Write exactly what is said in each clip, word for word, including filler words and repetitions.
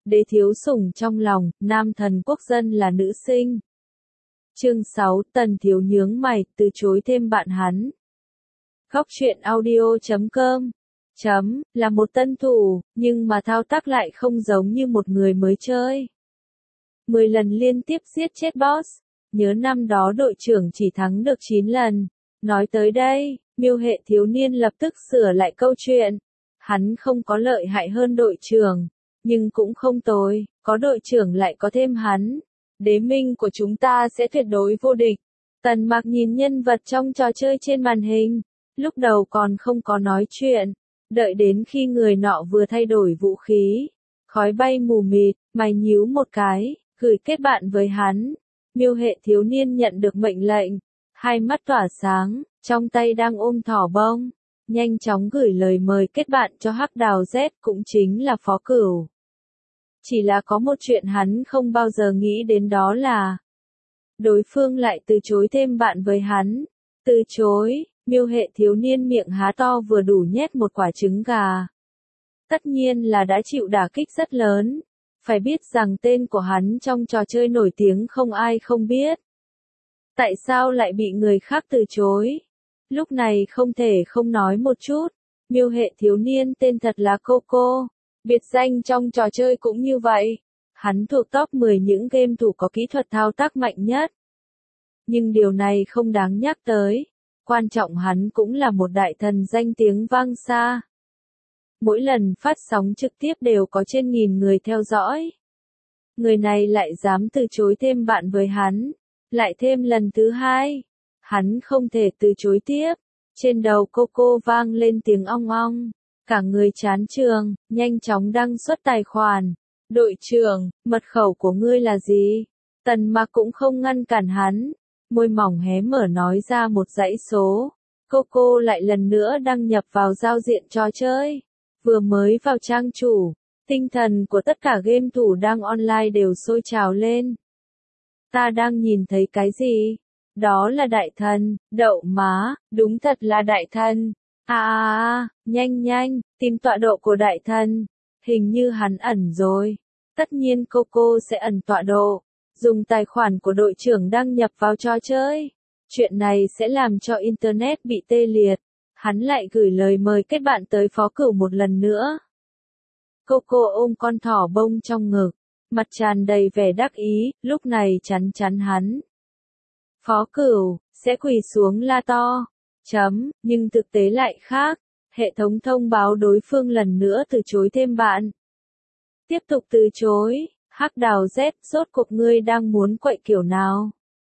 đế thiếu sủng trong lòng, nam thần quốc dân là nữ sinh. Chương sáu, Tần Thiếu nhướng mày, từ chối thêm bạn hắn. Góc truyện audio chấm com chấm, là một tân thủ, nhưng mà thao tác lại không giống như một người mới chơi. Mười lần liên tiếp giết chết boss, nhớ năm đó đội trưởng chỉ thắng được chín lần. Nói tới đây, Miêu Hệ thiếu niên lập tức sửa lại câu chuyện. Hắn không có lợi hại hơn đội trưởng, nhưng cũng không tồi, có đội trưởng lại có thêm hắn. Đế minh của chúng ta sẽ tuyệt đối vô địch. Tần Mạc nhìn nhân vật trong trò chơi trên màn hình, lúc đầu còn không có nói chuyện, đợi đến khi người nọ vừa thay đổi vũ khí, khói bay mù mịt, mày nhíu một cái, gửi kết bạn với hắn. Miêu Hệ thiếu niên nhận được mệnh lệnh, hai mắt tỏa sáng, trong tay đang ôm thỏ bông, nhanh chóng gửi lời mời kết bạn cho Hắc Đào Z, cũng chính là Phó Cửu. Chỉ là có một chuyện hắn không bao giờ nghĩ đến, đó là đối phương lại từ chối thêm bạn với hắn. Từ chối, Miêu Hệ thiếu niên miệng há to vừa đủ nhét một quả trứng gà. Tất nhiên là đã chịu đả kích rất lớn. Phải biết rằng tên của hắn trong trò chơi nổi tiếng không ai không biết. Tại sao lại bị người khác từ chối? Lúc này không thể không nói một chút. Miêu Hệ thiếu niên tên thật là Coco. Biệt danh trong trò chơi cũng như vậy. Hắn thuộc top mười những game thủ có kỹ thuật thao tác mạnh nhất. Nhưng điều này không đáng nhắc tới. Quan trọng hắn cũng là một đại thần danh tiếng vang xa. Mỗi lần phát sóng trực tiếp đều có trên nghìn người theo dõi. Người này lại dám từ chối thêm bạn với hắn. Lại thêm lần thứ hai. Hắn không thể từ chối tiếp. Trên đầu Coco vang lên tiếng ong ong. Cả người chán trường, nhanh chóng đăng xuất tài khoản. Đội trưởng, mật khẩu của ngươi là gì? Tần Mạc cũng không ngăn cản hắn. Môi mỏng hé mở nói ra một dãy số. Coco lại lần nữa đăng nhập vào giao diện trò chơi. Vừa mới vào trang chủ, tinh thần của tất cả game thủ đang online đều sôi trào lên. Ta đang nhìn thấy cái gì? Đó là đại thần, đậu má, đúng thật là đại thần. À à à, nhanh nhanh, tìm tọa độ của đại thần. Hình như hắn ẩn rồi. Tất nhiên Coco sẽ ẩn tọa độ. Dùng tài khoản của đội trưởng đăng nhập vào trò chơi. Chuyện này sẽ làm cho Internet bị tê liệt. Hắn lại gửi lời mời kết bạn tới Phó Cửu một lần nữa. Coco ôm con thỏ bông trong ngực, mặt tràn đầy vẻ đắc ý, lúc này chắn chắn hắn. Phó Cửu, sẽ quỳ xuống la to. Chấm, nhưng thực tế lại khác. Hệ thống thông báo đối phương lần nữa từ chối thêm bạn. Tiếp tục từ chối. Hắc Đào Z, rốt cuộc ngươi đang muốn quậy kiểu nào?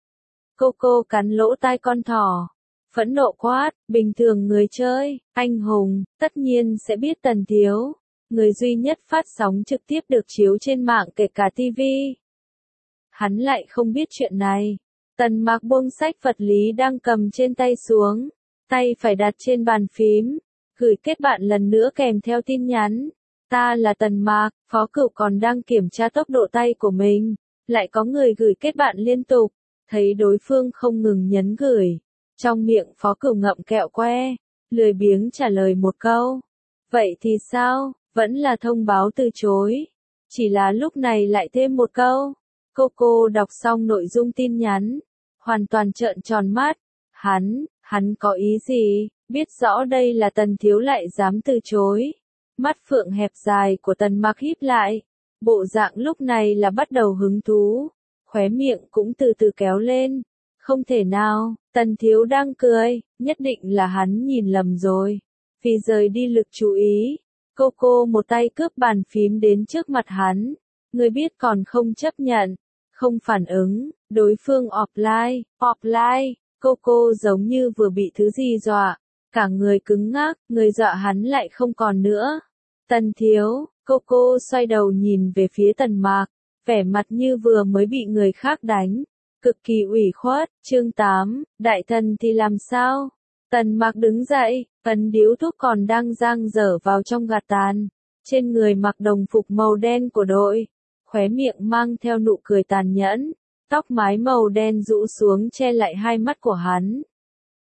Coco cắn lỗ tai con thỏ. Phẫn nộ quát, bình thường người chơi, anh hùng, tất nhiên sẽ biết Tần Thiếu. Người duy nhất phát sóng trực tiếp được chiếu trên mạng kể cả ti vi. Hắn lại không biết chuyện này. Tần Mạc buông sách vật lý đang cầm trên tay xuống. Tay phải đặt trên bàn phím. Gửi kết bạn lần nữa kèm theo tin nhắn. Ta là Tần Mạc, Phó Cửu còn đang kiểm tra tốc độ tay của mình. Lại có người gửi kết bạn liên tục. Thấy đối phương không ngừng nhấn gửi. Trong miệng Phó Cửu ngậm kẹo que. Lười biếng trả lời một câu. Vậy thì sao? Vẫn là thông báo từ chối. Chỉ là lúc này lại thêm một câu. Coco đọc xong nội dung tin nhắn. Hoàn toàn trợn tròn mắt. Hắn, hắn có ý gì? Biết rõ đây là Tần Thiếu lại dám từ chối. Mắt phượng hẹp dài của Tần Mạc híp lại. Bộ dạng lúc này là bắt đầu hứng thú. Khóe miệng cũng từ từ kéo lên. Không thể nào, Tần Thiếu đang cười, nhất định là hắn nhìn lầm rồi. Vì rời đi lực chú ý. Coco một tay cướp bàn phím đến trước mặt hắn. Người biết còn không chấp nhận. Không phản ứng, đối phương offline, offline. Coco giống như vừa bị thứ gì dọa. Cả người cứng ngắc, người dọa hắn lại không còn nữa. Tần Thiếu, Coco xoay đầu nhìn về phía Tần Mạc. Vẻ mặt như vừa mới bị người khác đánh. Cực kỳ ủy khuất. Chương tám, đại thần thì làm sao? Tần Mạc đứng dậy, ấn điếu thuốc còn đang dang dở vào trong gạt tàn. Trên người mặc đồng phục màu đen của đội. Khóe miệng mang theo nụ cười tàn nhẫn. Tóc mái màu đen rũ xuống che lại hai mắt của hắn.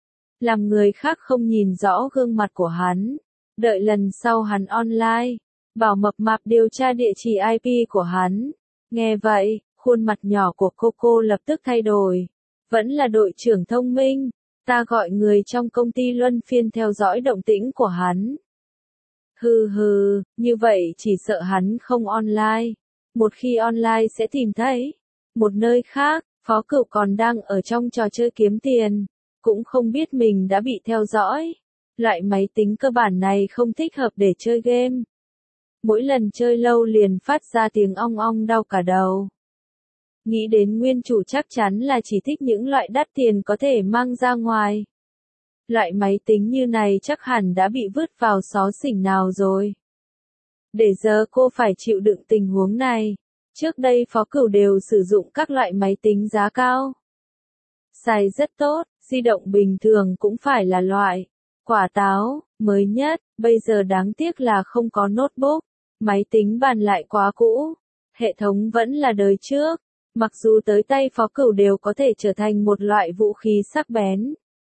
Làm người khác không nhìn rõ gương mặt của hắn. Đợi lần sau hắn online. bảo mập mạp điều tra địa chỉ i pê của hắn. Nghe vậy, khuôn mặt nhỏ của Coco lập tức thay đổi. Vẫn là đội trưởng thông minh, ta gọi người trong công ty luân phiên theo dõi động tĩnh của hắn. Hừ hừ, như vậy chỉ sợ hắn không online. Một khi online sẽ tìm thấy. Một nơi khác, Phó Cửu còn đang ở trong trò chơi kiếm tiền, cũng không biết mình đã bị theo dõi. Loại máy tính cơ bản này không thích hợp để chơi game. Mỗi lần chơi lâu liền phát ra tiếng ong ong đau cả đầu. Nghĩ đến nguyên chủ chắc chắn là chỉ thích những loại đắt tiền có thể mang ra ngoài. Loại máy tính như này chắc hẳn đã bị vứt vào xó xỉnh nào rồi. Để giờ cô phải chịu đựng tình huống này. Trước đây Phó Cửu đều sử dụng các loại máy tính giá cao. Xài rất tốt, di động bình thường cũng phải là loại quả táo, mới nhất, bây giờ đáng tiếc là không có notebook, máy tính bàn lại quá cũ. Hệ thống vẫn là đời trước, mặc dù tới tay Phó Cửu đều có thể trở thành một loại vũ khí sắc bén.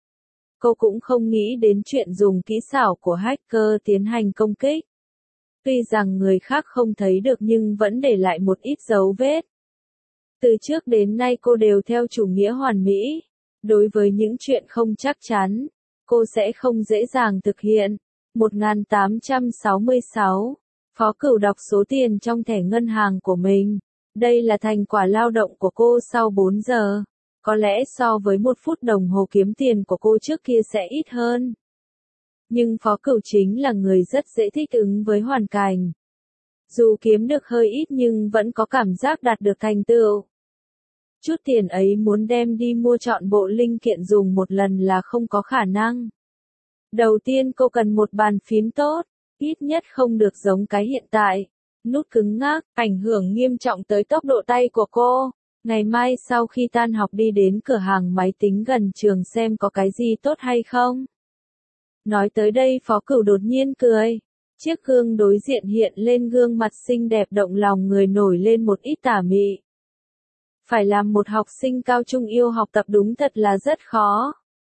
Cô cũng không nghĩ đến chuyện dùng kỹ xảo của hacker tiến hành công kích. Tuy rằng người khác không thấy được nhưng vẫn để lại một ít dấu vết. Từ trước đến nay cô đều theo chủ nghĩa hoàn mỹ. Đối với những chuyện không chắc chắn, cô sẽ không dễ dàng thực hiện. một nghìn tám trăm sáu mươi sáu, Phó Cửu đọc số tiền trong thẻ ngân hàng của mình. Đây là thành quả lao động của cô sau bốn giờ. Có lẽ so với một phút đồng hồ kiếm tiền của cô trước kia sẽ ít hơn. Nhưng Phó Cửu chính là người rất dễ thích ứng với hoàn cảnh. Dù kiếm được hơi ít nhưng vẫn có cảm giác đạt được thành tựu. Chút tiền ấy muốn đem đi mua trọn bộ linh kiện dùng một lần là không có khả năng. Đầu tiên cô cần một bàn phím tốt, ít nhất không được giống cái hiện tại. Nút cứng ngắc, ảnh hưởng nghiêm trọng tới tốc độ tay của cô. Ngày mai sau khi tan học đi đến cửa hàng máy tính gần trường xem có cái gì tốt hay không. Nói tới đây Phó Cửu đột nhiên cười. Chiếc gương đối diện hiện lên gương mặt xinh đẹp động lòng người nổi lên một ít tà mị. Phải làm một học sinh cao trung yêu học tập đúng thật là rất khó.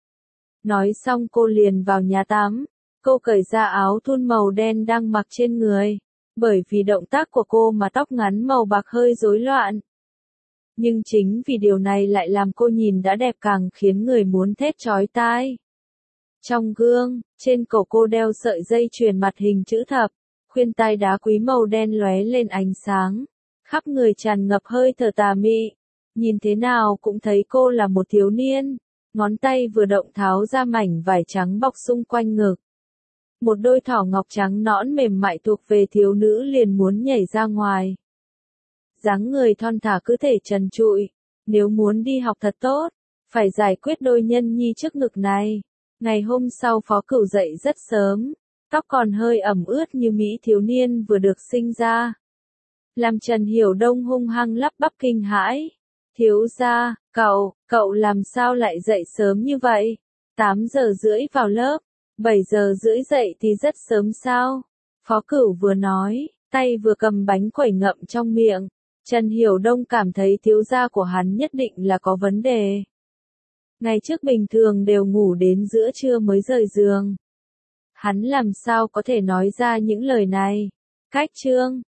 Nói xong cô liền vào nhà tắm. Cô cởi ra áo thun màu đen đang mặc trên người. Bởi vì động tác của cô mà tóc ngắn màu bạc hơi rối loạn. Nhưng chính vì điều này lại làm cô nhìn đã đẹp càng khiến người muốn thét chói tai. Trong gương, trên cổ cô đeo sợi dây chuyền mặt hình chữ thập, khuyên tai đá quý màu đen lóe lên ánh sáng, khắp người tràn ngập hơi thở tà mị. Nhìn thế nào cũng thấy cô là một thiếu niên, ngón tay vừa động tháo ra mảnh vải trắng bọc xung quanh ngực. Một đôi thỏ ngọc trắng nõn mềm mại thuộc về thiếu nữ liền muốn nhảy ra ngoài. Dáng người thon thả cứ thể trần trụi, nếu muốn đi học thật tốt, phải giải quyết đôi nhân nhi trước ngực này. Ngày hôm sau Phó Cửu dậy rất sớm, tóc còn hơi ẩm ướt như mỹ thiếu niên vừa được sinh ra. Làm Trần Hiểu Đông hung hăng lắp bắp kinh hãi. Thiếu gia, cậu, cậu làm sao lại dậy sớm như vậy? tám giờ rưỡi vào lớp, bảy giờ rưỡi dậy thì rất sớm sao? Phó Cửu vừa nói, tay vừa cầm bánh quẩy ngậm trong miệng. Trần Hiểu Đông cảm thấy thiếu gia của hắn nhất định là có vấn đề. Ngày trước bình thường đều ngủ đến giữa trưa mới rời giường. Hắn làm sao có thể nói ra những lời này? Cách chương